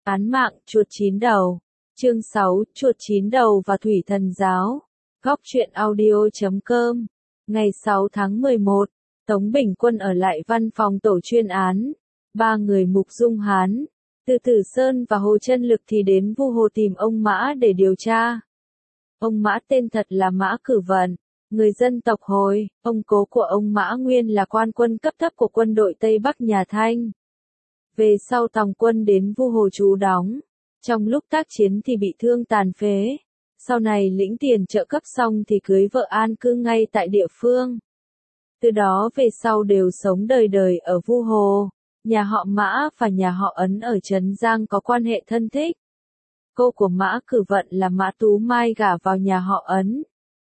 Án mạng chuột 9 đầu. Chương 6, chuột 9 đầu và thủy thần giáo. Góc truyện audio.com. Ngày 6 tháng 11, Tống Bình Quân ở lại văn phòng tổ chuyên án. Ba người Mục Dung Hán, Từ Tử Sơn và Hồ Chân Lực thì đến Vu Hồ tìm ông Mã để điều tra. Ông Mã tên thật là Mã Cử Vận, người dân tộc Hồi. Ông cố của ông Mã nguyên là quan quân cấp thấp của quân đội Tây Bắc nhà Thanh. Về sau tòng quân đến Vu Hồ trú đóng. Trong lúc tác chiến thì bị thương tàn phế. Sau này lĩnh tiền trợ cấp xong thì cưới vợ an cư ngay tại địa phương. Từ đó về sau đều sống đời đời ở Vu Hồ. Nhà họ Mã và nhà họ Ấn ở Trấn Giang có quan hệ thân thích. Cô của Mã Cử Vận là Mã Tú Mai gả vào nhà họ Ấn.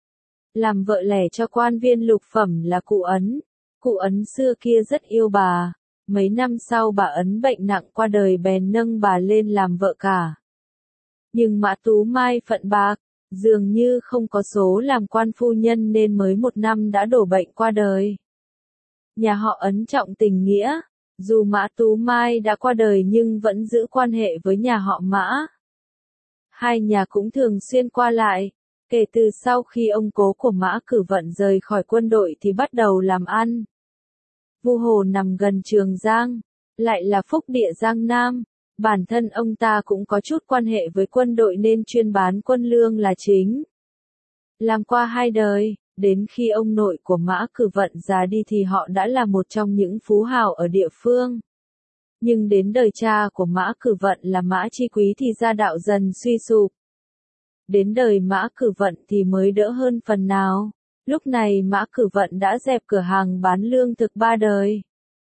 Làm vợ lẻ cho quan viên lục phẩm là cụ Ấn. Cụ Ấn xưa kia rất yêu bà. Mấy năm sau bà Ấn bệnh nặng qua đời bèn nâng bà lên làm vợ cả. Nhưng Mã Tú Mai phận bạc, dường như không có số làm quan phu nhân nên mới 1 năm đã đổ bệnh qua đời. Nhà họ Ấn trọng tình nghĩa, dù Mã Tú Mai đã qua đời nhưng vẫn giữ quan hệ với nhà họ Mã. Hai nhà cũng thường xuyên qua lại, kể từ sau khi ông cố của Mã Cử Vận rời khỏi quân đội thì bắt đầu làm ăn. Vu Hồ nằm gần Trường Giang, lại là phúc địa Giang Nam, bản thân ông ta cũng có chút quan hệ với quân đội nên chuyên bán quân lương là chính. Làm qua 2 đời, đến khi ông nội của Mã Cử Vận già đi thì họ đã là một trong những phú hào ở địa phương. Nhưng đến đời cha của Mã Cử Vận là Mã Chi Quý thì gia đạo dần suy sụp. Đến đời Mã Cử Vận thì mới đỡ hơn phần nào. Lúc này Mã Cử Vận đã dẹp cửa hàng bán lương thực 3 đời.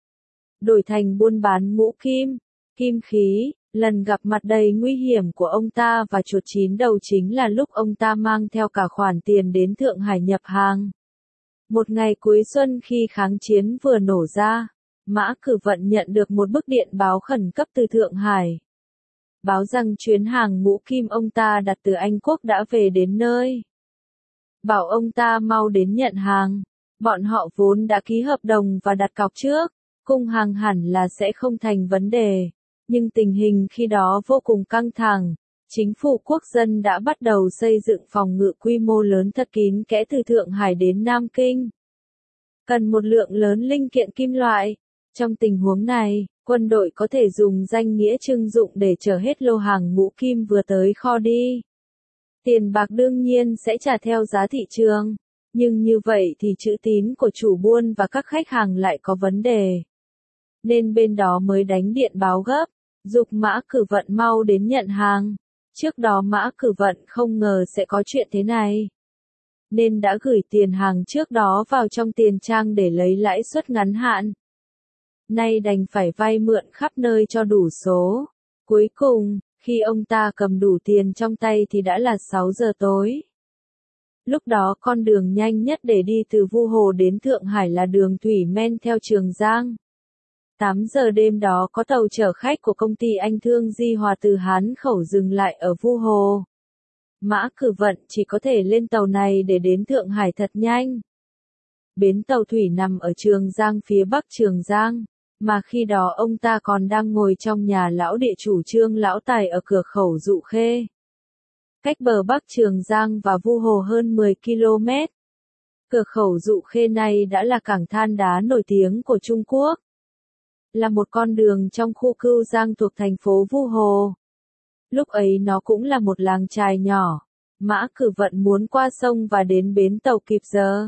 Đổi thành buôn bán ngũ kim, kim khí. Lần gặp mặt đầy nguy hiểm của ông ta và chuột 9 đầu chính là lúc ông ta mang theo cả khoản tiền đến Thượng Hải nhập hàng. Một ngày cuối xuân khi kháng chiến vừa nổ ra, Mã Cử Vận nhận được một bức điện báo khẩn cấp từ Thượng Hải. Báo rằng chuyến hàng ngũ kim ông ta đặt từ Anh Quốc đã về đến nơi. Bảo ông ta mau đến nhận hàng. Bọn họ vốn đã ký hợp đồng và đặt cọc trước, cung hàng hẳn là sẽ không thành vấn đề. Nhưng tình hình khi đó vô cùng căng thẳng, chính phủ quốc dân đã bắt đầu xây dựng phòng ngự quy mô lớn thật kín kẽ từ Thượng Hải đến Nam Kinh. Cần một lượng lớn linh kiện kim loại. Trong tình huống này, quân đội có thể dùng danh nghĩa trưng dụng để chở hết lô hàng ngũ kim vừa tới kho đi. Tiền bạc đương nhiên sẽ trả theo giá thị trường, nhưng như vậy thì chữ tín của chủ buôn và các khách hàng lại có vấn đề. Nên bên đó mới đánh điện báo gấp, giục Mã Cử Vận mau đến nhận hàng. Trước đó Mã Cử Vận không ngờ sẽ có chuyện thế này, nên đã gửi tiền hàng trước đó vào trong tiền trang để lấy lãi suất ngắn hạn. Nay đành phải vay mượn khắp nơi cho đủ số. Cuối cùng, khi ông ta cầm đủ tiền trong tay thì đã là 6 giờ tối. Lúc đó con đường nhanh nhất để đi từ Vu Hồ đến Thượng Hải là đường thủy men theo Trường Giang. 8 giờ đêm đó có tàu chở khách của công ty Anh Thương Di Hòa từ Hán Khẩu dừng lại ở Vu Hồ. Mã Cử Vận chỉ có thể lên tàu này để đến Thượng Hải thật nhanh. Bến tàu thủy nằm ở Trường Giang phía bắc Trường Giang, mà khi đó ông ta còn đang ngồi trong nhà lão địa chủ Trương Lão Tài ở cửa khẩu Dụ Khê. Cách bờ bắc Trường Giang và Vu Hồ hơn 10 km. Cửa khẩu Dụ Khê này đã là cảng than đá nổi tiếng của Trung Quốc. Là một con đường trong khu Cưu Giang thuộc thành phố Vu Hồ. Lúc ấy nó cũng là một làng chài nhỏ. Mã Cử Vận muốn qua sông và đến bến tàu kịp giờ.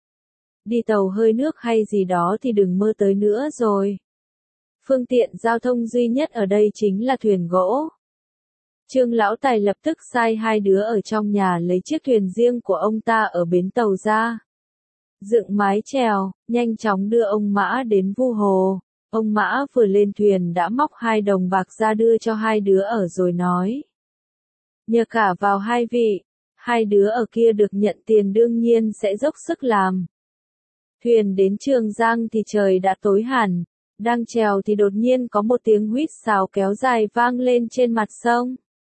Đi tàu hơi nước hay gì đó thì đừng mơ tới nữa rồi. Phương tiện giao thông duy nhất ở đây chính là thuyền gỗ. Trương Lão Tài lập tức sai 2 đứa ở trong nhà lấy chiếc thuyền riêng của ông ta ở bến tàu ra. Dựng mái chèo, nhanh chóng đưa ông Mã đến Vu Hồ. Ông Mã vừa lên thuyền đã móc 2 đồng bạc ra đưa cho 2 đứa ở rồi nói. Nhờ cả vào 2 vị, 2 đứa ở kia được nhận tiền đương nhiên sẽ dốc sức làm. Thuyền đến Trường Giang thì trời đã tối hẳn, đang chèo thì đột nhiên có một tiếng huýt sáo kéo dài vang lên trên mặt sông.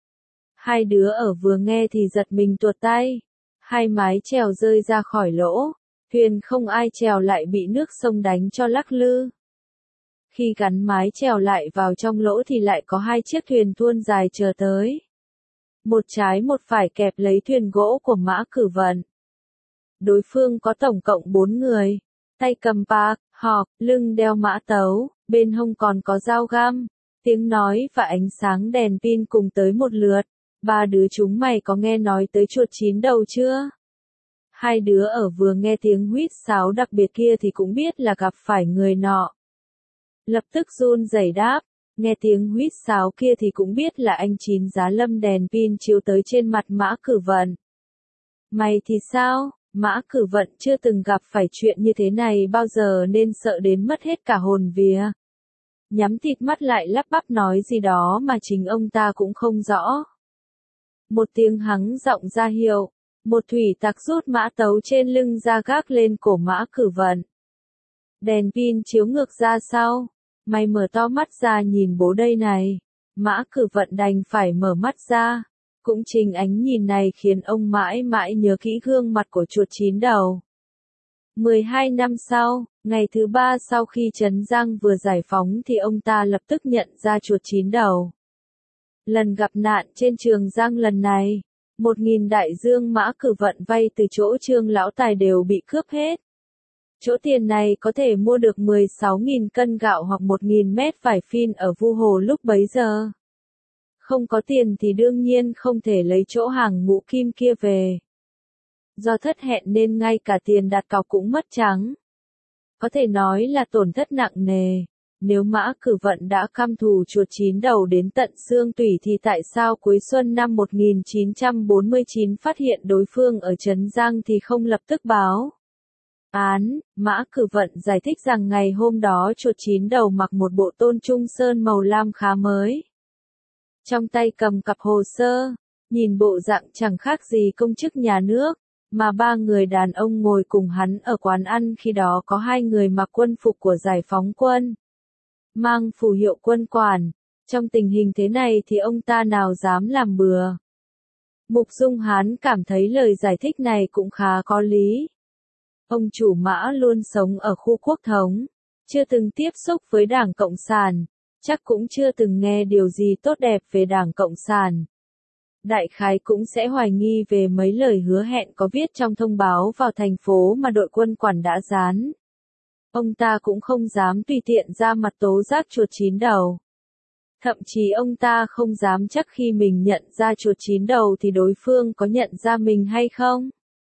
2 đứa ở vừa nghe thì giật mình tuột tay, 2 mái chèo rơi ra khỏi lỗ, thuyền không ai chèo lại bị nước sông đánh cho lắc lư. Khi gắn mái chèo lại vào trong lỗ thì lại có hai chiếc thuyền thuôn dài chờ tới. Một trái một phải kẹp lấy thuyền gỗ của Mã Cử Vận. Đối phương có tổng cộng 4 người, tay cầm bạc, họp, lưng đeo mã tấu, bên hông còn có dao găm, tiếng nói và ánh sáng đèn pin cùng tới một lượt. Ba đứa chúng mày có nghe nói tới chuột 9 đầu chưa? Hai đứa ở vừa nghe tiếng huýt sáo đặc biệt kia thì cũng biết là gặp phải người nọ. Lập tức run rẩy đáp, nghe tiếng huýt sáo kia thì cũng biết là anh Chín giá lâm đèn pin chiếu tới trên mặt Mã Cử Vận. Mày thì sao? Mã Cử Vận chưa từng gặp phải chuyện như thế này bao giờ nên sợ đến mất hết cả hồn vía. Nhắm tịt mắt lại lắp bắp nói gì đó mà chính ông ta cũng không rõ. Một tiếng hắng giọng ra hiệu, một thủy tặc rút mã tấu trên lưng ra gác lên cổ Mã Cử Vận. Đèn pin chiếu ngược ra sau, mày mở to mắt ra nhìn bố đây này. Mã Cử Vận đành phải mở mắt ra. Cũng chính ánh nhìn này khiến ông mãi mãi nhớ kỹ gương mặt của chuột 9 đầu. 12 năm sau, ngày thứ 3 sau khi Trấn Giang vừa giải phóng thì ông ta lập tức nhận ra chuột 9 đầu. Lần gặp nạn trên Trường Giang lần này, 1.000 đại dương Mã Cử Vận vay từ chỗ Trương Lão Tài đều bị cướp hết. Chỗ tiền này có thể mua được 16.000 cân gạo hoặc 1.000 mét vải phin ở Vu Hồ lúc bấy giờ. Không có tiền thì đương nhiên không thể lấy chỗ hàng ngũ kim kia về. Do thất hẹn nên ngay cả tiền đặt cọc cũng mất trắng. Có thể nói là tổn thất nặng nề. Nếu Mã Cử Vận đã căm thù chuột 9 đầu đến tận xương tủy thì tại sao cuối xuân năm 1949 phát hiện đối phương ở Trấn Giang thì không lập tức báo án? Mã Cử Vận giải thích rằng ngày hôm đó chuột 9 đầu mặc một bộ tôn trung sơn màu lam khá mới. Trong tay cầm cặp hồ sơ, nhìn bộ dạng chẳng khác gì công chức nhà nước, mà ba người đàn ông ngồi cùng hắn ở quán ăn khi đó có hai người mặc quân phục của giải phóng quân, mang phù hiệu quân quản. Trong tình hình thế này thì ông ta nào dám làm bừa. Mục Dung Hán cảm thấy lời giải thích này cũng khá có lý. Ông chủ Mã luôn sống ở khu quốc thống, chưa từng tiếp xúc với Đảng Cộng sản. Chắc cũng chưa từng nghe điều gì tốt đẹp về Đảng Cộng sản. Đại khái cũng sẽ hoài nghi về mấy lời hứa hẹn có viết trong thông báo vào thành phố mà đội quân quản đã dán. Ông ta cũng không dám tùy tiện ra mặt tố giác chuột 9 đầu. Thậm chí ông ta không dám chắc khi mình nhận ra chuột 9 đầu thì đối phương có nhận ra mình hay không.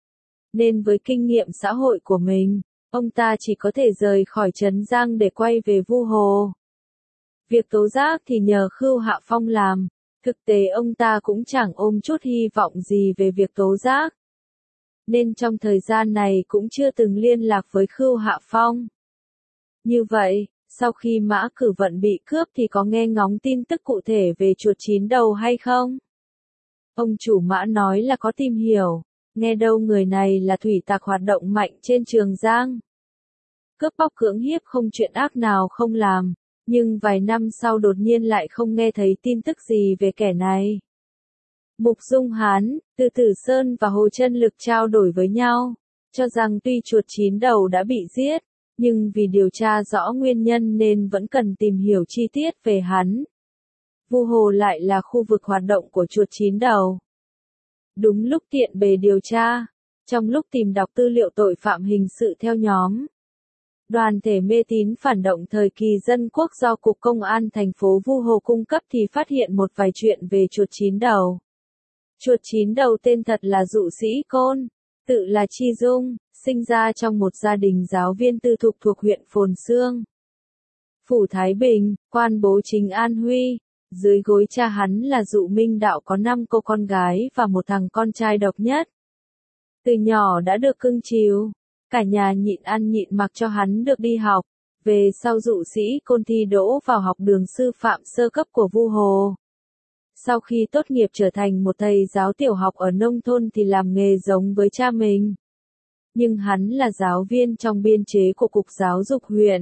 Nên với kinh nghiệm xã hội của mình, ông ta chỉ có thể rời khỏi Trấn Giang để quay về Vu Hồ. Việc tố giác thì nhờ Khưu Hạ Phong làm, thực tế ông ta cũng chẳng ôm chút hy vọng gì về việc tố giác. Nên trong thời gian này cũng chưa từng liên lạc với Khưu Hạ Phong. Như vậy, sau khi Mã Cử Vận bị cướp thì có nghe ngóng tin tức cụ thể về chuột 9 đầu hay không? Ông chủ Mã nói là có tìm hiểu, nghe đâu người này là thủy tặc hoạt động mạnh trên Trường Giang. Cướp bóc cưỡng hiếp không chuyện ác nào không làm. Nhưng vài năm sau đột nhiên lại không nghe thấy tin tức gì về kẻ này. Mục Dung Hán, Từ Tử Sơn và Hồ Chân Lực trao đổi với nhau, cho rằng tuy chuột 9 đầu đã bị giết, nhưng vì điều tra rõ nguyên nhân nên vẫn cần tìm hiểu chi tiết về hắn. Vu Hồ lại là khu vực hoạt động của chuột 9 đầu. Đúng lúc tiện bề điều tra, trong lúc tìm đọc tư liệu tội phạm hình sự theo nhóm, đoàn thể mê tín phản động thời kỳ dân quốc do Cục Công an thành phố Vu Hồ cung cấp thì phát hiện một vài chuyện về chuột 9 đầu. Chuột 9 đầu tên thật là Dụ Sĩ Côn, tự là Chi Dung, sinh ra trong một gia đình giáo viên tư thục thuộc huyện Phồn Xương, Phủ Thái Bình, quan bố chính An Huy. Dưới gối cha hắn là Dụ Minh Đạo có 5 cô con gái và một thằng con trai độc nhất. Từ nhỏ đã được cưng chiều. Cả nhà nhịn ăn nhịn mặc cho hắn được đi học. Về sau Dụ Sĩ Côn thi đỗ vào học đường sư phạm sơ cấp của Vu Hồ. Sau khi tốt nghiệp trở thành một thầy giáo tiểu học ở nông thôn thì làm nghề giống với cha mình. Nhưng hắn là giáo viên trong biên chế của Cục Giáo dục huyện.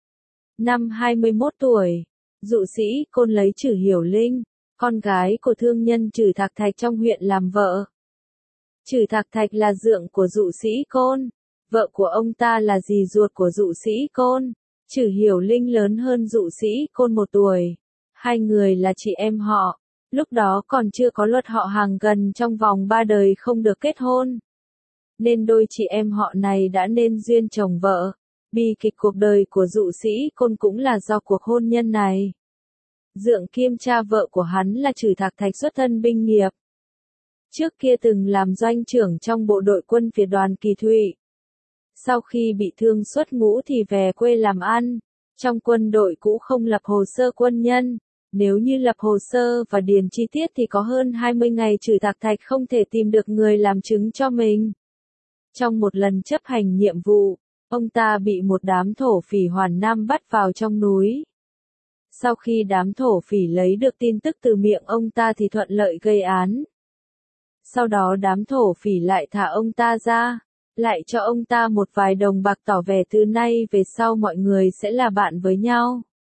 Năm 21 tuổi, Dụ Sĩ Côn lấy Trử Hiểu Linh, con gái của thương nhân Trử Thạc Thạch trong huyện làm vợ. Trử Thạc Thạch là dượng của Dụ Sĩ Côn. Vợ của ông ta là dì ruột của Dụ Sĩ Côn, Trử Hiểu Linh lớn hơn Dụ Sĩ Côn 1 tuổi. Hai người là chị em họ. Lúc đó còn chưa có luật họ hàng gần trong vòng 3 đời không được kết hôn. Nên đôi chị em họ này đã nên duyên chồng vợ. Bi kịch cuộc đời của Dụ Sĩ Côn cũng là do cuộc hôn nhân này. Dượng Kim cha vợ của hắn là Trử Thạc Thạch xuất thân binh nghiệp. Trước kia từng làm doanh trưởng trong bộ đội quân Việt đoàn Kỳ Thụy. Sau khi bị thương xuất ngũ thì về quê làm ăn. Trong quân đội cũ không lập hồ sơ quân nhân. Nếu như lập hồ sơ và điền chi tiết thì có hơn 20 ngày Trử Thạc Thạch không thể tìm được người làm chứng cho mình. Trong một lần chấp hành nhiệm vụ, ông ta bị một đám thổ phỉ Hoàn Nam bắt vào trong núi. Sau khi đám thổ phỉ lấy được tin tức từ miệng ông ta thì thuận lợi gây án. Sau đó đám thổ phỉ lại thả ông ta ra, lại cho ông ta một vài đồng bạc tỏ vẻ từ nay về sau mọi người sẽ là bạn với nhau.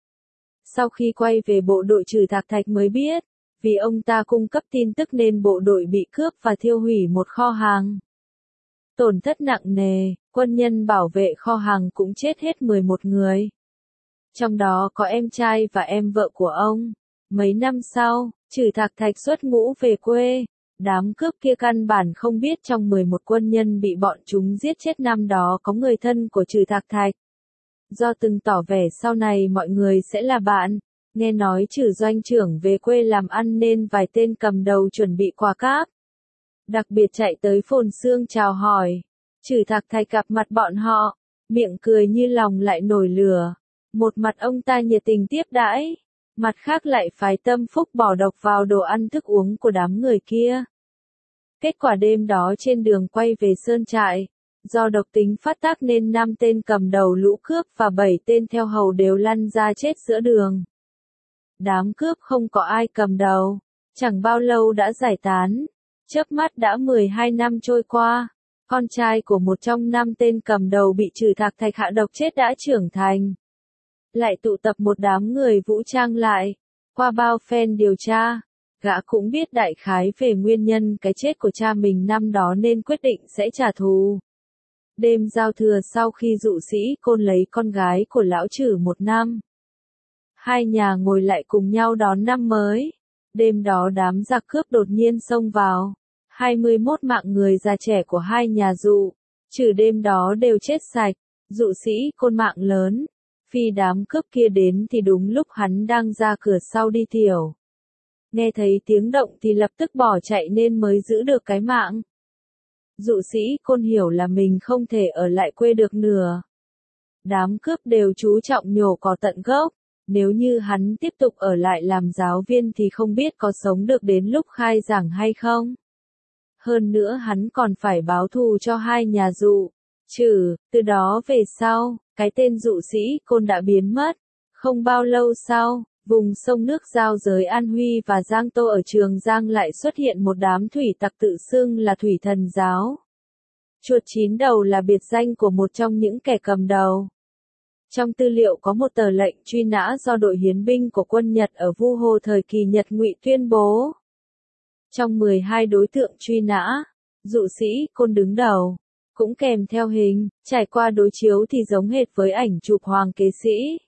Sau khi quay về bộ đội Trử Thạc Thạch mới biết, vì ông ta cung cấp tin tức nên bộ đội bị cướp và thiêu hủy một kho hàng. Tổn thất nặng nề, quân nhân bảo vệ kho hàng cũng chết hết 11 người. Trong đó có em trai và em vợ của ông. Mấy năm sau, Trử Thạc Thạch xuất ngũ về quê. Đám cướp kia căn bản không biết trong 11 quân nhân bị bọn chúng giết chết năm đó có người thân của Trử Thạc Thạch. Do từng tỏ vẻ sau này mọi người sẽ là bạn, nghe nói Trử doanh trưởng về quê làm ăn nên vài tên cầm đầu chuẩn bị quà cáp. Đặc biệt chạy tới Phồn Xương chào hỏi. Trử Thạc Thạch gặp mặt bọn họ, miệng cười như lòng lại nổi lửa. Một mặt ông ta nhiệt tình tiếp đãi, mặt khác lại phái tâm phúc bỏ độc vào đồ ăn thức uống của đám người kia. Kết quả đêm đó trên đường quay về sơn trại, do độc tính phát tác nên 5 tên cầm đầu lũ cướp và 7 tên theo hầu đều lăn ra chết giữa đường. Đám cướp không có ai cầm đầu, chẳng bao lâu đã giải tán. Chớp mắt đã 12 năm trôi qua, con trai của một trong 5 tên cầm đầu bị Trử Thạc Thạch hạ độc chết đã trưởng thành. Lại tụ tập một đám người vũ trang lại, qua bao phen điều tra, gã cũng biết đại khái về nguyên nhân cái chết của cha mình năm đó nên quyết định sẽ trả thù. Đêm giao thừa sau khi Dụ Sĩ Côn lấy con gái của lão Trử 1 năm, hai nhà ngồi lại cùng nhau đón năm mới. Đêm đó đám giặc cướp đột nhiên xông vào, 21 mạng người già trẻ của hai nhà Dụ, Trử đêm đó đều chết sạch. Dụ Sĩ Côn mạng lớn, phi đám cướp kia đến thì đúng lúc hắn đang ra cửa sau đi tiểu. Nghe thấy tiếng động thì lập tức bỏ chạy nên mới giữ được cái mạng. Dụ Sĩ Côn hiểu là mình không thể ở lại quê được nữa. Đám cướp đều chú trọng nhổ cỏ tận gốc. Nếu như hắn tiếp tục ở lại làm giáo viên thì không biết có sống được đến lúc khai giảng hay không. Hơn nữa hắn còn phải báo thù cho hai nhà Dụ, Trử. Từ đó về sau, cái tên Dụ Sĩ Côn đã biến mất. Không bao lâu sau, vùng sông nước giao giới An Huy và Giang Tô ở Trường Giang lại xuất hiện một đám thủy tặc tự xưng là Thủy Thần Giáo. Chuột 9 đầu là biệt danh của một trong những kẻ cầm đầu. Trong tư liệu có một tờ lệnh truy nã do đội hiến binh của quân Nhật ở Vu Hồ thời kỳ Nhật Ngụy tuyên bố. Trong 12 đối tượng truy nã, Dụ Sĩ Côn đứng đầu, cũng kèm theo hình, trải qua đối chiếu thì giống hệt với ảnh chụp Hoàng Kế Sĩ.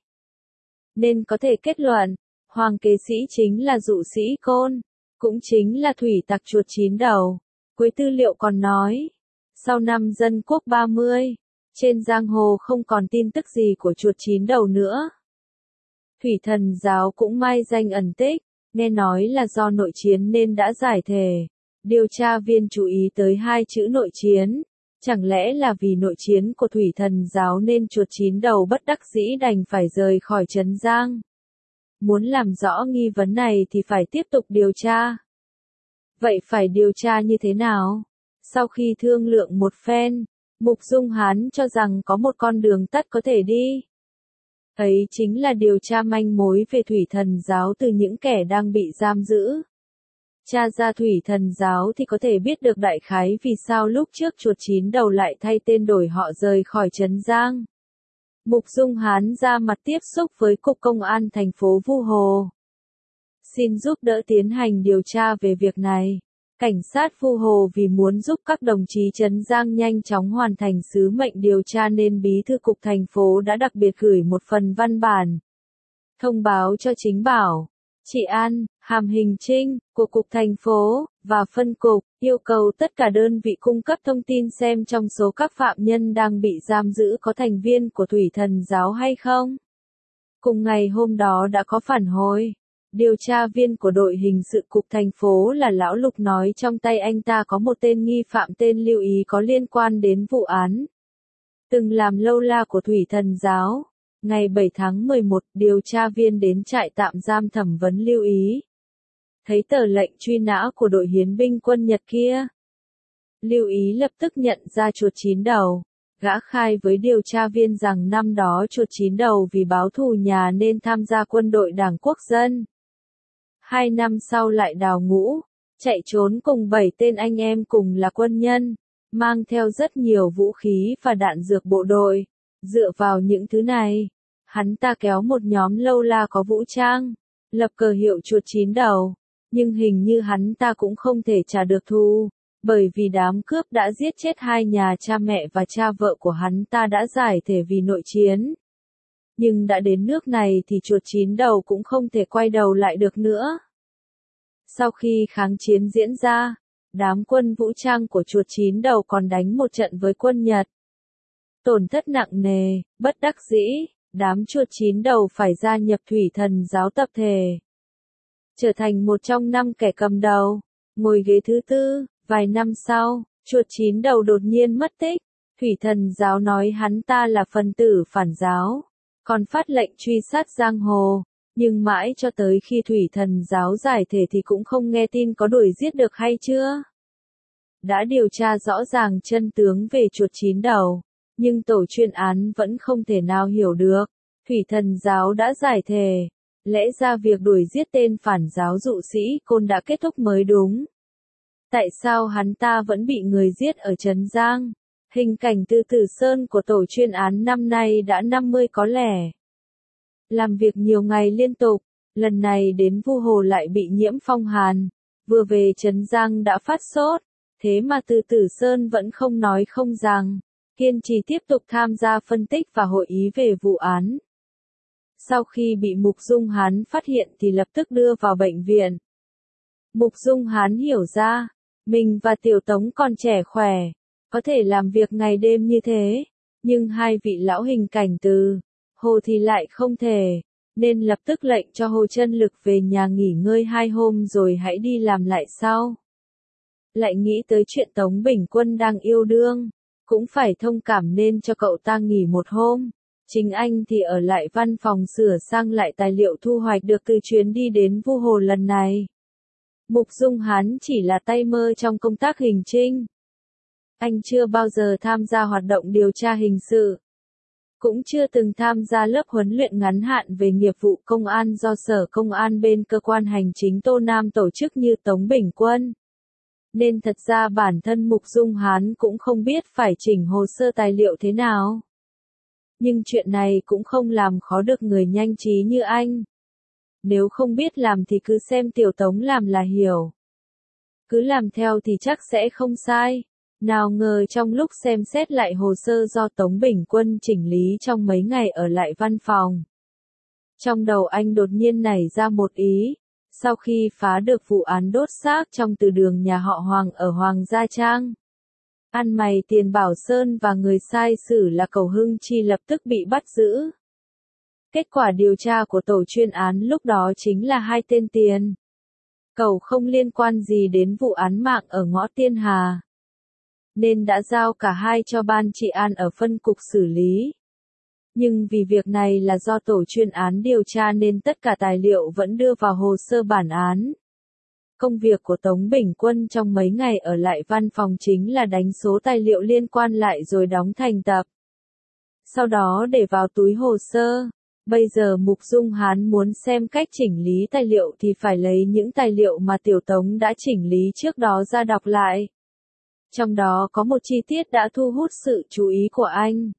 Nên có thể kết luận, Hoàng Kế Sĩ chính là Dụ Sĩ Côn, cũng chính là thủy tặc chuột 9 đầu. Cuối tư liệu còn nói, sau năm Dân Quốc 30, trên giang hồ không còn tin tức gì của chuột 9 đầu nữa. Thủy Thần Giáo cũng mai danh ẩn tích, nghe nói là do nội chiến nên đã giải thể. Điều tra viên chú ý tới hai chữ nội chiến. Chẳng lẽ là vì nội chiến của Thủy Thần Giáo nên chuột 9 đầu bất đắc dĩ đành phải rời khỏi Trấn Giang? Muốn làm rõ nghi vấn này thì phải tiếp tục điều tra. Vậy phải điều tra như thế nào? Sau khi thương lượng một phen, Mục Dung Hán cho rằng có một con đường tắt có thể đi. Ấy chính là điều tra manh mối về Thủy Thần Giáo từ những kẻ đang bị giam giữ. Tra ra Thủy Thần Giáo thì có thể biết được đại khái vì sao lúc trước chuột 9 đầu lại thay tên đổi họ rời khỏi Trấn Giang. Mục Dung Hán ra mặt tiếp xúc với Cục Công an thành phố Vu Hồ. Xin giúp đỡ tiến hành điều tra về việc này. Cảnh sát Vu Hồ vì muốn giúp các đồng chí Trấn Giang nhanh chóng hoàn thành sứ mệnh điều tra nên Bí thư cục thành phố đã đặc biệt gửi một phần văn bản thông báo cho chính bảo, trị an, hàm hành chính của cục thành phố và phân cục, yêu cầu tất cả đơn vị cung cấp thông tin xem trong số các phạm nhân đang bị giam giữ có thành viên của Thủy Thần giáo hay không. Cùng ngày hôm đó đã có phản hồi. Điều tra viên của đội hình sự cục thành phố là Lão Lục nói trong tay anh ta có một tên nghi phạm tên Lưu Ý có liên quan đến vụ án. Từng làm lâu la của Thủy Thần giáo. Ngày 7 tháng 11, điều tra viên đến trại tạm giam thẩm vấn Lưu Ý. Thấy tờ lệnh truy nã của đội hiến binh quân Nhật kia. Lưu Ý lập tức nhận ra chuột chín đầu. Gã khai với điều tra viên rằng năm đó chuột chín đầu vì báo thù nhà nên tham gia quân đội Đảng Quốc dân. 2 năm sau lại đào ngũ, chạy trốn cùng 7 tên anh em cùng là quân nhân, mang theo rất nhiều vũ khí và đạn dược bộ đội. Dựa vào những thứ này, hắn ta kéo một nhóm lâu la có vũ trang, lập cờ hiệu chuột chín đầu, nhưng hình như hắn ta cũng không thể trả được thù, bởi vì đám cướp đã giết chết 2 nhà cha mẹ và cha vợ của hắn ta đã giải thể vì nội chiến. Nhưng đã đến nước này thì chuột chín đầu cũng không thể quay đầu lại được nữa. Sau khi kháng chiến diễn ra, đám quân vũ trang của chuột chín đầu còn đánh một trận với quân Nhật. Tổn thất nặng nề, bất đắc dĩ, đám chuột chín đầu phải gia nhập Thủy Thần giáo tập thể. Trở thành một trong 5 kẻ cầm đầu, ngồi ghế thứ 4, vài năm sau, chuột chín đầu đột nhiên mất tích. Thủy Thần giáo nói hắn ta là phần tử phản giáo, còn phát lệnh truy sát giang hồ, nhưng mãi cho tới khi Thủy Thần giáo giải thể thì cũng không nghe tin có đuổi giết được hay chưa. Đã điều tra rõ ràng chân tướng về chuột chín đầu, nhưng tổ chuyên án vẫn không thể nào hiểu được. Thủy Thần giáo đã giải thể, lẽ ra việc đuổi giết tên phản giáo dụ sĩ Côn đã kết thúc mới đúng. Tại sao hắn ta vẫn bị người giết ở Trấn Giang? Hình cảnh từ Tử Sơn của tổ chuyên án năm nay đã 50 có lẻ. Làm việc nhiều ngày liên tục, lần này đến Vu Hồ lại bị nhiễm phong hàn, vừa về Trấn Giang đã phát sốt, thế mà từ Tử Sơn vẫn không nói không rằng, kiên trì tiếp tục tham gia phân tích và hội ý về vụ án. Sau khi bị Mục Dung Hán phát hiện thì lập tức đưa vào bệnh viện. Mục Dung Hán hiểu ra, mình và Tiểu Tống còn trẻ khỏe, có thể làm việc ngày đêm như thế, nhưng 2 vị lão hình cảnh từ Hồ thì lại không thể, nên lập tức lệnh cho Hồ Chân Lực về nhà nghỉ ngơi 2 hôm rồi hãy đi làm lại sau. Lại nghĩ tới chuyện Tống Bình Quân đang yêu đương, cũng phải thông cảm nên cho cậu ta nghỉ một hôm. Chính anh thì ở lại văn phòng sửa sang lại tài liệu thu hoạch được từ chuyến đi đến Vu Hồ lần này. Mục Dung Hán chỉ là tay mơ trong công tác hình trinh. Anh chưa bao giờ tham gia hoạt động điều tra hình sự. Cũng chưa từng tham gia lớp huấn luyện ngắn hạn về nghiệp vụ công an do Sở Công an bên cơ quan hành chính Tô Nam tổ chức như Tống Bình Quân. Nên thật ra bản thân Mục Dung Hán cũng không biết phải chỉnh hồ sơ tài liệu thế nào. Nhưng chuyện này cũng không làm khó được người nhanh trí như anh. Nếu không biết làm thì cứ xem Tiểu Tống làm là hiểu. Cứ làm theo thì chắc sẽ không sai. Nào ngờ trong lúc xem xét lại hồ sơ do Tống Bình Quân chỉnh lý trong mấy ngày ở lại văn phòng. Trong đầu anh đột nhiên nảy ra một ý. Sau khi phá được vụ án đốt xác trong từ đường nhà họ Hoàng ở Hoàng Gia Trang, ăn mày Tiền Bảo Sơn và người sai sử là Cầu Hưng Chi lập tức bị bắt giữ. Kết quả điều tra của tổ chuyên án lúc đó chính là 2 tên Tiền Cầu không liên quan gì đến vụ án mạng ở ngõ Tiên Hà, nên đã giao cả hai cho ban trị an ở phân cục xử lý. Nhưng vì việc này là do tổ chuyên án điều tra nên tất cả tài liệu vẫn đưa vào hồ sơ bản án. Công việc của Tống Bình Quân trong mấy ngày ở lại văn phòng chính là đánh số tài liệu liên quan lại rồi đóng thành tập. Sau đó để vào túi hồ sơ. Bây giờ Mục Dung Hán muốn xem cách chỉnh lý tài liệu thì phải lấy những tài liệu mà Tiểu Tống đã chỉnh lý trước đó ra đọc lại. Trong đó có một chi tiết đã thu hút sự chú ý của anh.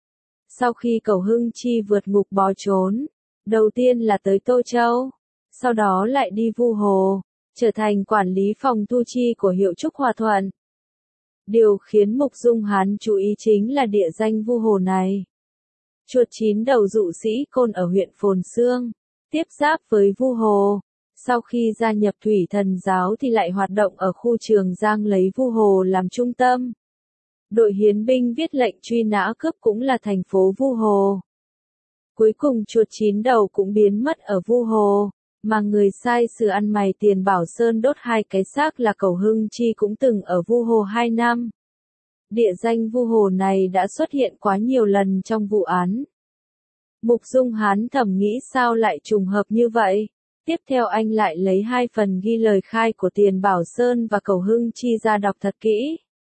Sau khi Cầu Hưng Chi vượt ngục bỏ trốn, đầu tiên là tới Tô Châu, sau đó lại đi Vu Hồ, trở thành quản lý phòng thu chi của Hiệu Trúc Hòa Thuận. Điều khiến Mục Dung Hán chú ý chính là địa danh Vu Hồ này. Chuột 9 đầu dụ sĩ Côn ở huyện Phồn Xương, tiếp giáp với Vu Hồ. Sau khi gia nhập Thủy Thần giáo thì lại hoạt động ở khu Trường Giang lấy Vu Hồ làm trung tâm. Đội hiến binh viết lệnh truy nã cướp cũng là thành phố Vu Hồ. Cuối cùng chuột 9 đầu cũng biến mất ở Vu Hồ, mà người sai sử ăn mày Tiền Bảo Sơn đốt 2 cái xác là Cẩu Hưng Chi cũng từng ở Vu Hồ 2 năm. Địa danh Vu Hồ này đã xuất hiện quá nhiều lần trong vụ án. Mục Dung Hán thầm nghĩ sao lại trùng hợp như vậy. Tiếp theo anh lại lấy 2 phần ghi lời khai của Tiền Bảo Sơn và Cẩu Hưng Chi ra đọc thật kỹ.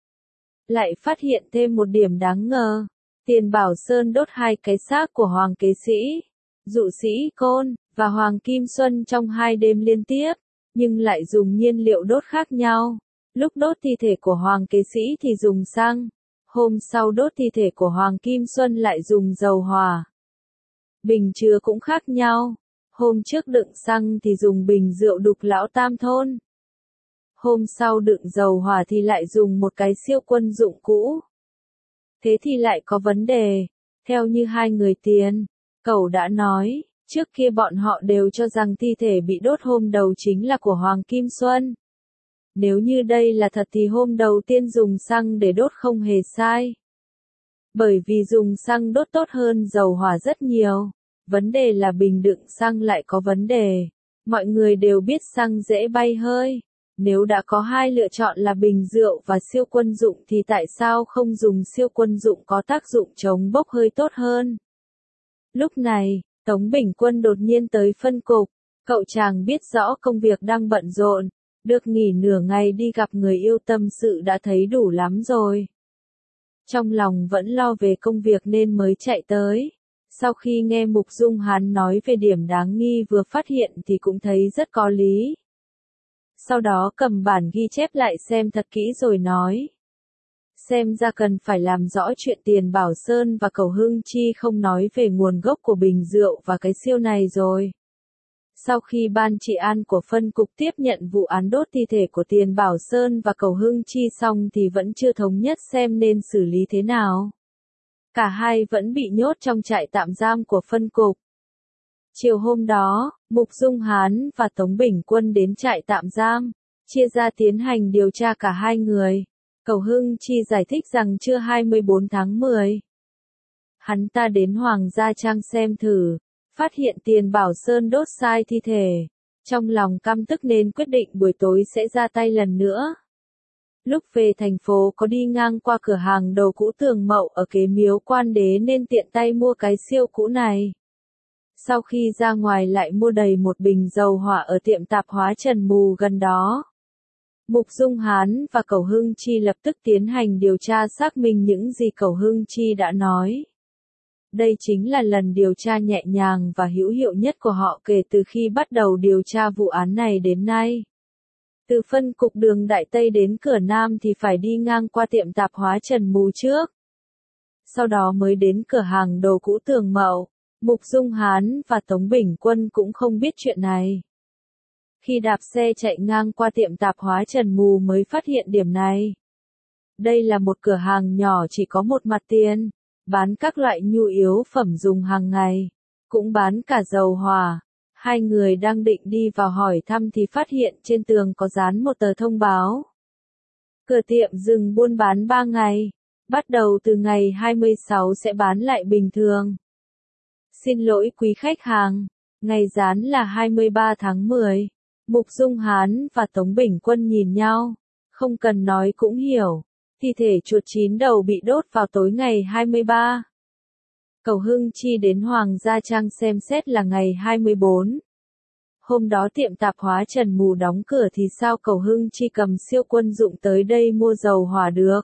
Lại phát hiện thêm một điểm đáng ngờ. Tiền Bảo Sơn đốt 2 cái xác của Hoàng Kế Sĩ, Dụ Sĩ Côn, và Hoàng Kim Xuân trong 2 đêm liên tiếp, nhưng lại dùng nhiên liệu đốt khác nhau. Lúc đốt thi thể của Hoàng Kế Sĩ thì dùng xăng, hôm sau đốt thi thể của Hoàng Kim Xuân lại dùng dầu hỏa. Bình chứa cũng khác nhau, hôm trước đựng xăng thì dùng bình rượu đục lão Tam Thôn. Hôm sau đựng dầu hỏa thì lại dùng một cái siêu quân dụng cũ. Thế thì lại có vấn đề, theo như 2 người Tiền, Cẩu đã nói, trước kia bọn họ đều cho rằng thi thể bị đốt hôm đầu chính là của Hoàng Kim Xuân. Nếu như đây là thật thì hôm đầu tiên dùng xăng để đốt không hề sai. Bởi vì dùng xăng đốt tốt hơn dầu hỏa rất nhiều, vấn đề là bình đựng xăng lại có vấn đề. Mọi người đều biết xăng dễ bay hơi. Nếu đã có 2 lựa chọn là bình rượu và siêu quân dụng thì tại sao không dùng siêu quân dụng có tác dụng chống bốc hơi tốt hơn? Lúc này, Tống Bình Quân đột nhiên tới phân cục, cậu chàng biết rõ công việc đang bận rộn, được nghỉ nửa ngày đi gặp người yêu tâm sự đã thấy đủ lắm rồi. Trong lòng vẫn lo về công việc nên mới chạy tới. Sau khi nghe Mục Dung Hán nói về điểm đáng nghi vừa phát hiện thì cũng thấy rất có lý. Sau đó cầm bản ghi chép lại xem thật kỹ rồi nói. Xem ra cần phải làm rõ chuyện Tiền Bảo Sơn và Cẩu Hưng Chi không nói về nguồn gốc của bình rượu và cái siêu này rồi. Sau khi ban trị an của phân cục tiếp nhận vụ án đốt thi thể của Tiền Bảo Sơn và Cẩu Hưng Chi xong thì vẫn chưa thống nhất xem nên xử lý thế nào. Cả hai vẫn bị nhốt trong trại tạm giam của phân cục. Chiều hôm đó, Mục Dung Hán và Tống Bình Quân đến trại tạm giam, chia ra tiến hành điều tra cả 2 người. Cẩu Hưng Chi giải thích rằng trưa 24 tháng 10, hắn ta đến Hoàng Gia Trang xem thử, phát hiện Tiền Bảo Sơn đốt sai thi thể. Trong lòng căm tức nên quyết định buổi tối sẽ ra tay lần nữa. Lúc về thành phố có đi ngang qua cửa hàng đồ cũ Tường Mậu ở kế miếu Quan Đế nên tiện tay mua cái siêu cũ này. Sau khi ra ngoài lại mua đầy một bình dầu hỏa ở tiệm tạp hóa Trần Mù gần đó. Mục Dung Hán và Cẩu Hưng Chi lập tức tiến hành điều tra xác minh những gì Cẩu Hưng Chi đã nói. Đây chính là lần điều tra nhẹ nhàng và hữu hiệu nhất của họ kể từ khi bắt đầu điều tra vụ án này đến nay. Từ phân cục đường Đại Tây đến cửa Nam thì phải đi ngang qua tiệm tạp hóa Trần Mù trước. Sau đó mới đến cửa hàng đồ cũ Tường Mậu. Mục Dung Hán và Tống Bình Quân cũng không biết chuyện này. Khi đạp xe chạy ngang qua tiệm tạp hóa Trần Mù mới phát hiện điểm này. Đây là một cửa hàng nhỏ chỉ có một mặt tiền, bán các loại nhu yếu phẩm dùng hàng ngày, cũng bán cả dầu hỏa. 2 người đang định đi vào hỏi thăm thì phát hiện trên tường có dán một tờ thông báo. Cửa tiệm dừng buôn bán 3 ngày, bắt đầu từ ngày 26 sẽ bán lại bình thường. Xin lỗi quý khách hàng, ngày dán là 23 tháng 10. Mục Dung Hán và Tống Bình Quân nhìn nhau, không cần nói cũng hiểu, thi thể chuột 9 đầu bị đốt vào tối ngày 23. Cẩu Hưng Chi đến Hoàng Gia Trang xem xét là ngày 24. Hôm đó tiệm tạp hóa Trần Mù đóng cửa thì sao Cẩu Hưng Chi cầm siêu quân dụng tới đây mua dầu hỏa được?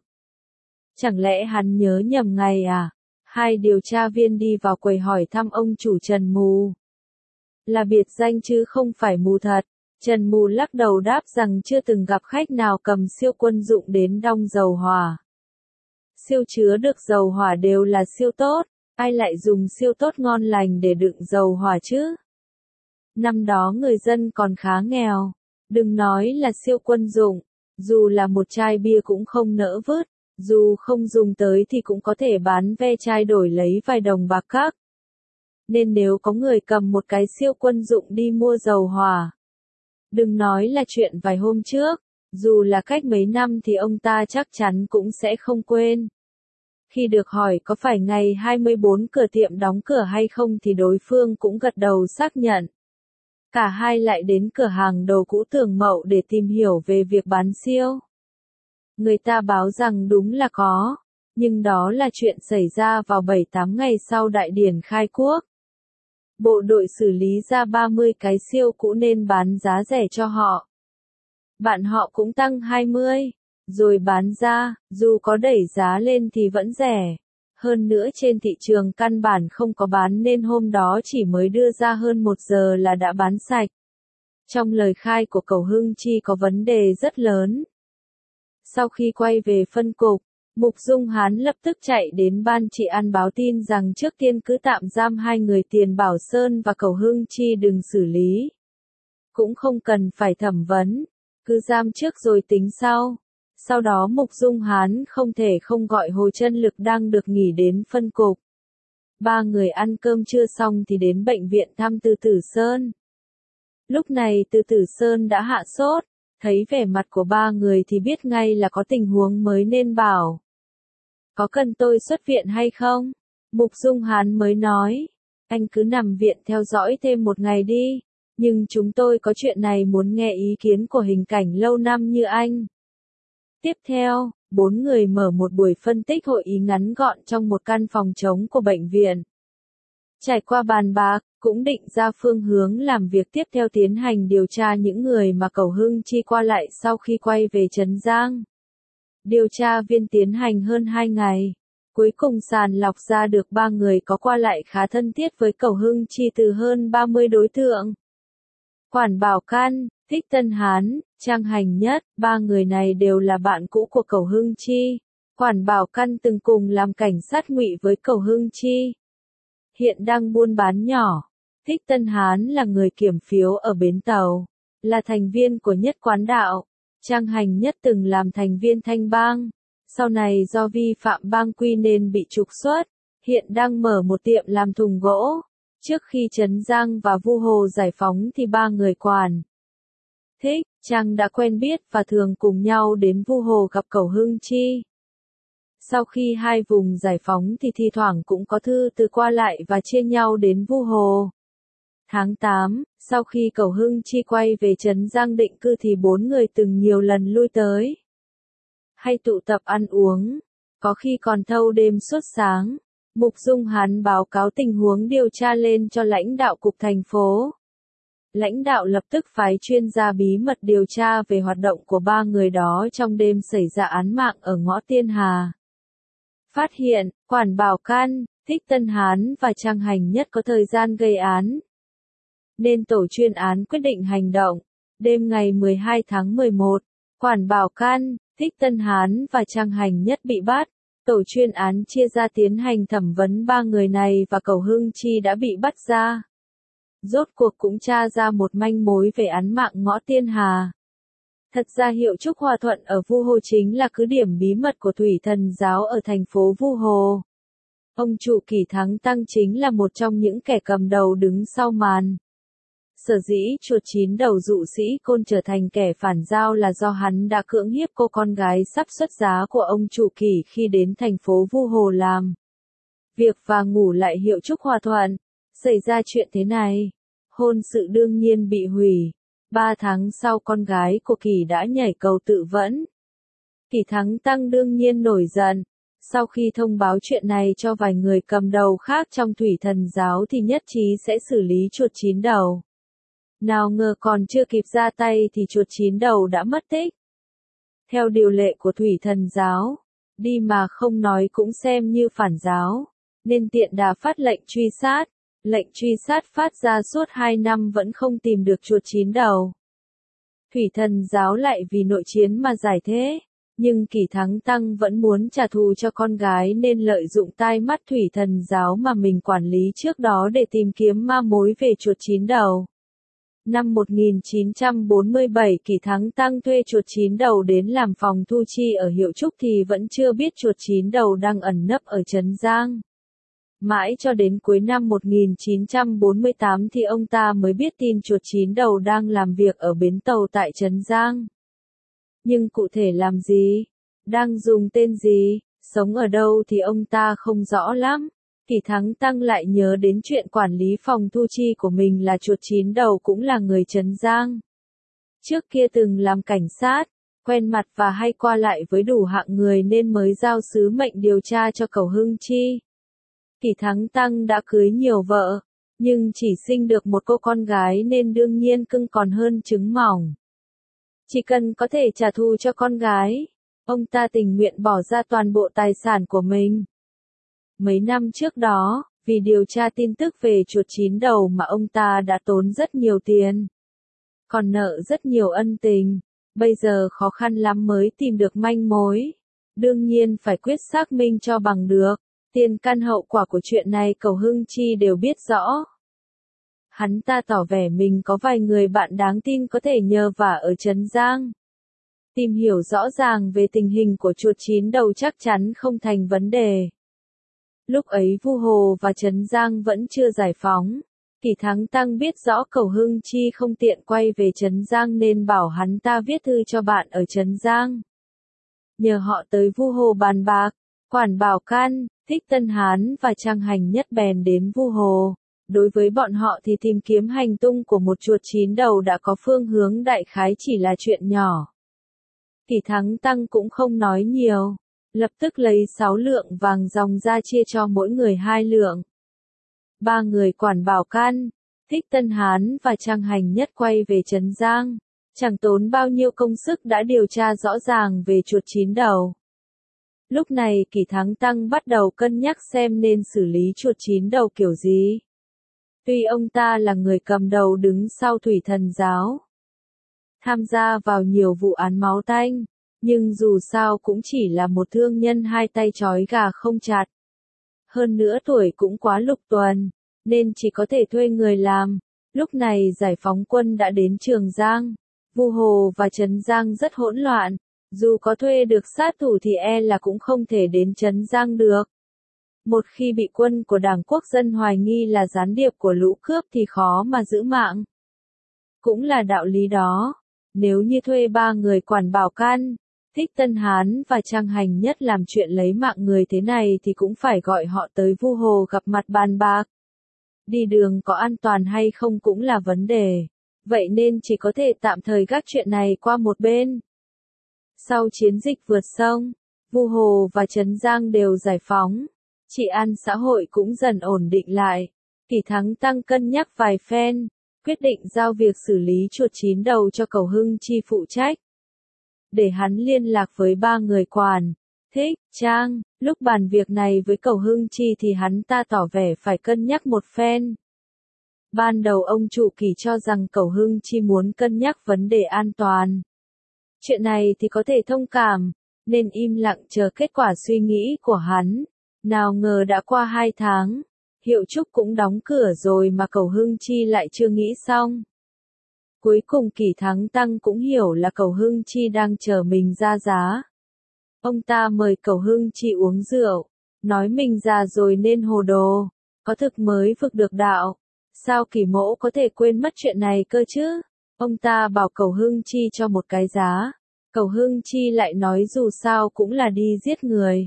Chẳng lẽ hắn nhớ nhầm ngày à? 2 điều tra viên đi vào quầy hỏi thăm ông chủ Trần Mù. Là biệt danh chứ không phải mù thật. Trần Mù lắc đầu đáp rằng chưa từng gặp khách nào cầm siêu quân dụng đến đong dầu hỏa. Siêu chứa được dầu hỏa đều là siêu tốt, ai lại dùng siêu tốt ngon lành để đựng dầu hỏa chứ? Năm đó người dân còn khá nghèo, Đừng nói là siêu quân dụng, dù là một chai bia cũng không nỡ vứt, dù không dùng tới thì cũng có thể bán ve chai đổi lấy vài đồng bạc các. Nên nếu có người cầm một cái siêu quân dụng đi mua dầu hỏa, đừng nói là chuyện vài hôm trước, dù là cách mấy năm thì ông ta chắc chắn cũng sẽ không quên. Khi được hỏi có phải ngày 24 cửa tiệm đóng cửa hay không thì đối phương cũng gật đầu xác nhận. Cả hai lại đến cửa hàng đồ cũ Tường Mậu để tìm hiểu về việc bán siêu. Người ta báo rằng đúng là có, nhưng đó là chuyện xảy ra vào 7-8 ngày sau đại điển khai quốc. Bộ đội xử lý ra 30 cái siêu cũ nên bán giá rẻ cho họ. Bạn họ cũng tăng 20, rồi bán ra, dù có đẩy giá lên thì vẫn rẻ. Hơn nữa trên thị trường căn bản không có bán nên hôm đó chỉ mới đưa ra hơn 1 giờ là đã bán sạch. Trong lời khai của Cầu Hưng Chi có vấn đề rất lớn. Sau khi quay về phân cục, Mục Dung Hán lập tức chạy đến ban trị an báo tin rằng trước tiên cứ tạm giam hai người Tiền Bảo Sơn và Cầu Hưng Chi đừng xử lý. Cũng không cần phải thẩm vấn, cứ giam trước rồi tính sau. Sau đó Mục Dung Hán không thể không gọi Hồ Chân Lực đang được nghỉ đến phân cục. Ba người ăn cơm trưa xong thì đến bệnh viện thăm Từ Tử Sơn. Lúc này Từ Tử Sơn đã hạ sốt, thấy vẻ mặt của ba người thì biết ngay là có tình huống mới nên bảo. Có cần tôi xuất viện hay không? Mục Dung Hán mới nói, anh cứ nằm viện theo dõi thêm 1 ngày đi, nhưng chúng tôi có chuyện này muốn nghe ý kiến của hình cảnh lâu năm như anh. Tiếp theo, 4 người mở một buổi phân tích hội ý ngắn gọn trong một căn phòng trống của bệnh viện. Trải qua bàn bạc, cũng định ra phương hướng làm việc tiếp theo tiến hành điều tra những người mà Cầu Hưng Chi qua lại sau khi quay về Trấn Giang. Điều tra viên tiến hành hơn 2 ngày, cuối cùng sàng lọc ra được 3 người có qua lại khá thân thiết với Cầu Hưng Chi từ hơn 30 đối tượng. Quản Bảo Căn, Thích Tân Hán, Trang Hành Nhất, 3 người này đều là bạn cũ của Cầu Hưng Chi. Quản Bảo Căn từng cùng làm cảnh sát ngụy với Cầu Hưng Chi. Hiện đang buôn bán nhỏ. Thích Tân Hán là người kiểm phiếu ở bến tàu, là thành viên của Nhất Quán Đạo. Trang Hành Nhất từng làm thành viên Thanh Bang, sau này do vi phạm bang quy nên bị trục xuất, hiện đang mở một tiệm làm thùng gỗ. Trước khi Trấn Giang và Vu Hồ giải phóng thì 3 người Quản, Thích, Trang đã quen biết và thường cùng nhau đến Vu Hồ gặp Cầu Hưng Chi. Sau khi hai vùng giải phóng thì thi thoảng cũng có thư từ qua lại và chia nhau đến Vu Hồ. Tháng 8, sau khi Cầu Hưng Chi quay về Trấn Giang định cư thì 4 người từng nhiều lần lui tới. Hay tụ tập ăn uống, có khi còn thâu đêm suốt sáng. Mục Dung Hán báo cáo tình huống điều tra lên cho lãnh đạo cục thành phố. Lãnh đạo lập tức phái chuyên gia bí mật điều tra về hoạt động của 3 người đó trong đêm xảy ra án mạng ở ngõ Tiên Hà. Phát hiện, Quản Bảo Căn, Thích Tân Hán và Trang Hành Nhất có thời gian gây án. Nên tổ chuyên án quyết định hành động. Đêm ngày 12 tháng 11, Quản Bảo Căn, Thích Tân Hán và Trang Hành Nhất bị bắt. Tổ chuyên án chia ra tiến hành thẩm vấn 3 người này và Cầu Hưng Chi đã bị bắt ra. Rốt cuộc cũng tra ra một manh mối về án mạng ngõ Tiên Hà. Thật ra hiệu Trúc Hòa Thuận ở Vu Hồ chính là cứ điểm bí mật của Thủy Thần giáo ở thành phố Vu Hồ. Ông chủ Kỷ Thắng Tăng chính là một trong những kẻ cầm đầu đứng sau màn. Sở dĩ chuột 9 đầu dụ sĩ Côn trở thành kẻ phản giao là do hắn đã cưỡng hiếp cô con gái sắp xuất giá của ông chủ Kỷ khi đến thành phố Vu Hồ làm việc và ngủ lại hiệu Trúc Hòa Thuận. Xảy ra chuyện thế này, hôn sự đương nhiên bị hủy. 3 tháng sau con gái của Kỷ đã nhảy cầu tự vẫn. Kỷ Thắng Tăng đương nhiên nổi giận. Sau khi thông báo chuyện này cho vài người cầm đầu khác trong Thủy Thần giáo thì nhất trí sẽ xử lý chuột 9 đầu. Nào ngờ còn chưa kịp ra tay thì chuột 9 đầu đã mất tích. Theo điều lệ của Thủy Thần giáo, đi mà không nói cũng xem như phản giáo, nên tiện đà phát lệnh truy sát. Lệnh truy sát phát ra suốt 2 năm vẫn không tìm được chuột 9 đầu. Thủy Thần giáo lại vì nội chiến mà giải thế, nhưng Kỷ Thắng Tăng vẫn muốn trả thù cho con gái nên lợi dụng tai mắt Thủy Thần giáo mà mình quản lý trước đó để tìm kiếm ma mối về chuột 9 đầu. Năm 1947 Kỷ Thắng Tăng thuê chuột chín đầu đến làm phòng thu chi ở Hiệu Trúc thì vẫn chưa biết chuột chín đầu đang ẩn nấp ở Trấn Giang. Mãi cho đến cuối năm 1948 thì ông ta mới biết tin chuột chín đầu đang làm việc ở bến tàu tại Trấn Giang. Nhưng cụ thể làm gì? Đang dùng tên gì? Sống ở đâu thì ông ta không rõ lắm. Kỷ Thắng Tăng lại nhớ đến chuyện quản lý phòng thu chi của mình là chuột chín đầu cũng là người Trấn Giang. Trước kia từng làm cảnh sát, quen mặt và hay qua lại với đủ hạng người nên mới giao sứ mệnh điều tra cho Cẩu Hưng Chi. Kỷ Thắng Tăng đã cưới nhiều vợ, nhưng chỉ sinh được một cô con gái nên đương nhiên cưng còn hơn trứng mỏng. Chỉ cần có thể trả thù cho con gái, ông ta tình nguyện bỏ ra toàn bộ tài sản của mình. Mấy năm trước đó, vì điều tra tin tức về chuột chín đầu mà ông ta đã tốn rất nhiều tiền. Còn nợ rất nhiều ân tình, bây giờ khó khăn lắm mới tìm được manh mối. Đương nhiên phải quyết xác minh cho bằng được, tiền căn hậu quả của chuyện này Cẩu Hưng Chi đều biết rõ. Hắn ta tỏ vẻ mình có vài người bạn đáng tin có thể nhờ vả ở Trấn Giang. Tìm hiểu rõ ràng về tình hình của chuột chín đầu chắc chắn không thành vấn đề. Lúc ấy Vu Hồ và Trấn Giang vẫn chưa giải phóng. Kỷ Thắng Tăng biết rõ Cẩu Hưng Chi không tiện quay về Trấn Giang nên bảo hắn ta viết thư cho bạn ở Trấn Giang. Nhờ họ tới Vu Hồ bàn bạc, Quản Bảo Can, Thích Tân Hán và Trang Hành Nhất bèn đến Vu Hồ. Đối với bọn họ thì tìm kiếm hành tung của một chuột chín đầu đã có phương hướng đại khái chỉ là chuyện nhỏ. Kỷ Thắng Tăng cũng không nói nhiều, lập tức lấy 6 lượng vàng ròng ra chia cho mỗi người 2 lượng. 3 người Quản Bảo Can, Thích Tân Hán và Trang Hành Nhất quay về Trấn Giang, chẳng tốn bao nhiêu công sức đã điều tra rõ ràng về chuột chín đầu. Lúc này Kỷ Thắng Tăng bắt đầu cân nhắc xem nên xử lý chuột chín đầu kiểu gì. Tuy ông ta là người cầm đầu đứng sau Thủy Thần giáo, tham gia vào nhiều vụ án máu tanh, nhưng dù sao cũng chỉ là một thương nhân hai tay trói gà không chặt. Hơn nữa tuổi cũng quá lục tuần, nên chỉ có thể thuê người làm. Lúc này giải phóng quân đã đến Trường Giang, Vu Hồ và Trấn Giang rất hỗn loạn, dù có thuê được sát thủ thì e là cũng không thể đến Trấn Giang được. Một khi bị quân của Đảng Quốc dân hoài nghi là gián điệp của lũ cướp thì khó mà giữ mạng. Cũng là đạo lý đó, nếu như thuê 3 người Quản Bảo Can, Thích Tân Hán và Trang Hành Nhất làm chuyện lấy mạng người thế này thì cũng phải gọi họ tới Vu Hồ gặp mặt bàn bạc. Đi đường có an toàn hay không cũng là vấn đề, vậy nên chỉ có thể tạm thời gác chuyện này qua một bên. Sau chiến dịch vượt sông, Vu Hồ và Trấn Giang đều giải phóng, trị an xã hội cũng dần ổn định lại. Kỷ Thắng Tăng cân nhắc vài phen, quyết định giao việc xử lý chuột chín đầu cho Cẩu Hưng Chi phụ trách. Để hắn liên lạc với 3 người Quản, Thích, Trang, lúc bàn việc này với Cẩu Hưng Chi thì hắn ta tỏ vẻ phải cân nhắc một phen. Ban đầu ông chủ Kỷ cho rằng Cẩu Hưng Chi muốn cân nhắc vấn đề an toàn. Chuyện này thì có thể thông cảm, nên im lặng chờ kết quả suy nghĩ của hắn. Nào ngờ đã qua 2 tháng, Hiệu Trúc cũng đóng cửa rồi mà Cẩu Hưng Chi lại chưa nghĩ xong. Cuối cùng Kỷ Thắng Tăng cũng hiểu là Cẩu Hưng Chi đang chờ mình ra giá. Ông ta mời Cẩu Hưng Chi uống rượu, nói mình già rồi nên hồ đồ, có thực mới vực được đạo. Sao Kỷ mỗ có thể quên mất chuyện này cơ chứ? Ông ta bảo Cẩu Hưng Chi cho một cái giá. Cẩu Hưng Chi lại nói dù sao cũng là đi giết người.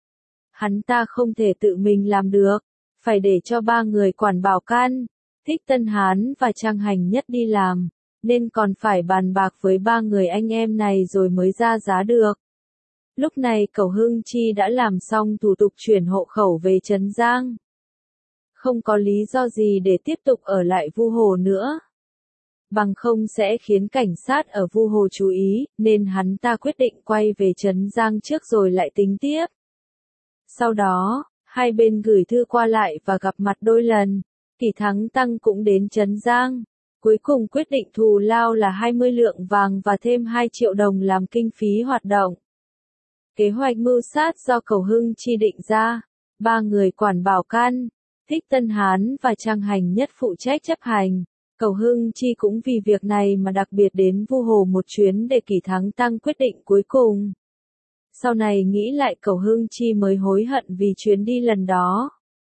Hắn ta không thể tự mình làm được, phải để cho 3 người Quản Bảo Can, Thích Tân Hán và Trang Hành Nhất đi làm, nên còn phải bàn bạc với 3 người anh em này rồi mới ra giá được. Lúc này Cẩu Hưng Chi đã làm xong thủ tục chuyển hộ khẩu về Trấn Giang. Không có lý do gì để tiếp tục ở lại Vu Hồ nữa. Bằng không sẽ khiến cảnh sát ở Vu Hồ chú ý, nên hắn ta quyết định quay về Trấn Giang trước rồi lại tính tiếp. Sau đó, hai bên gửi thư qua lại và gặp mặt đôi lần. Kỷ Thắng Tăng cũng đến Trấn Giang. Cuối cùng quyết định thù lao là 20 lượng vàng và thêm 2 triệu đồng làm kinh phí hoạt động. Kế hoạch mưu sát do Cẩu Hưng Chi định ra. 3 người Quản Bảo Can, Thích Tân Hán và Trang Hành Nhất phụ trách chấp hành. Cầu Hưng Chi cũng vì việc này mà đặc biệt đến Vu Hồ một chuyến để Kỷ Thắng Tăng quyết định cuối cùng. Sau này nghĩ lại Cầu Hưng Chi mới hối hận vì chuyến đi lần đó.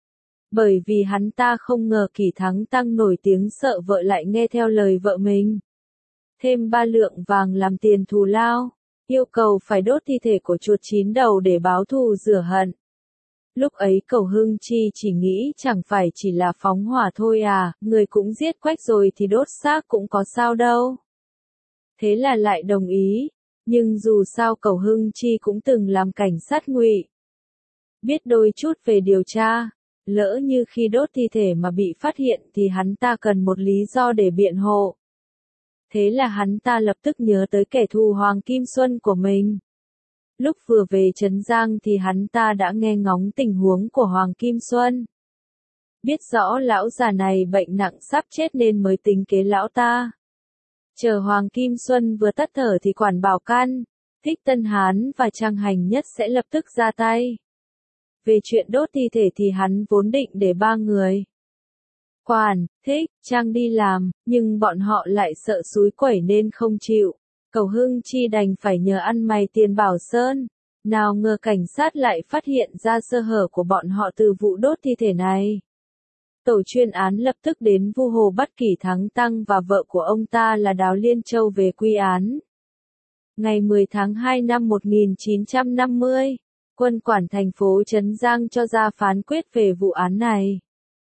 Bởi vì hắn ta không ngờ Kỷ Thắng Tăng nổi tiếng sợ vợ lại nghe theo lời vợ mình. Thêm 3 lượng vàng làm tiền thù lao, yêu cầu phải đốt thi thể của chuột 9 đầu để báo thù rửa hận. Lúc ấy Cầu Hưng Chi chỉ nghĩ chẳng phải chỉ là phóng hỏa thôi à, người cũng giết Quách rồi thì đốt xác cũng có sao đâu. Thế là lại đồng ý, nhưng dù sao Cầu Hưng Chi cũng từng làm cảnh sát ngụy. Biết đôi chút về điều tra, lỡ như khi đốt thi thể mà bị phát hiện thì hắn ta cần một lý do để biện hộ. Thế là hắn ta lập tức nhớ tới kẻ thù Hoàng Kim Xuân của mình. Lúc vừa về Trấn Giang thì hắn ta đã nghe ngóng tình huống của Hoàng Kim Xuân. Biết rõ lão già này bệnh nặng sắp chết nên mới tính kế lão ta. Chờ Hoàng Kim Xuân vừa tắt thở thì Quản Bảo Căn, Thích Tân Hán và Trang Hành Nhất sẽ lập tức ra tay. Về chuyện đốt thi thể thì hắn vốn định để 3 người. Quản, Thích, Trang đi làm, nhưng bọn họ lại sợ xúi quẩy nên không chịu. Cầu Hưng Chi đành phải nhờ ăn mày Tiền Bảo Sơn. Nào ngờ cảnh sát lại phát hiện ra sơ hở của bọn họ từ vụ đốt thi thể này. Tổ chuyên án lập tức đến Vu Hồ bắt Kỷ Thắng Tăng và vợ của ông ta là Đào Liên Châu về quy án. Ngày 10 tháng 2 năm 1950, quân quản thành phố Trấn Giang cho ra phán quyết về vụ án này.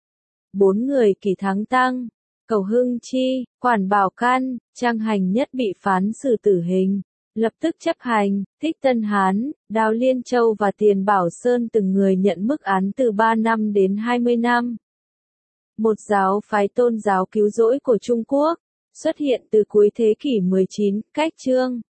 4 người Kỷ Thắng Tăng, Cầu Hưng Chi, Quản Bảo Căn, Trang Hành Nhất bị phán xử tử hình, lập tức chấp hành. Thích Tân Hán, Đào Liên Châu và Tiền Bảo Sơn từng người nhận mức án từ 3 năm đến 20 năm. Một giáo phái tôn giáo cứu rỗi của Trung Quốc, xuất hiện từ cuối thế kỷ 19, cách chương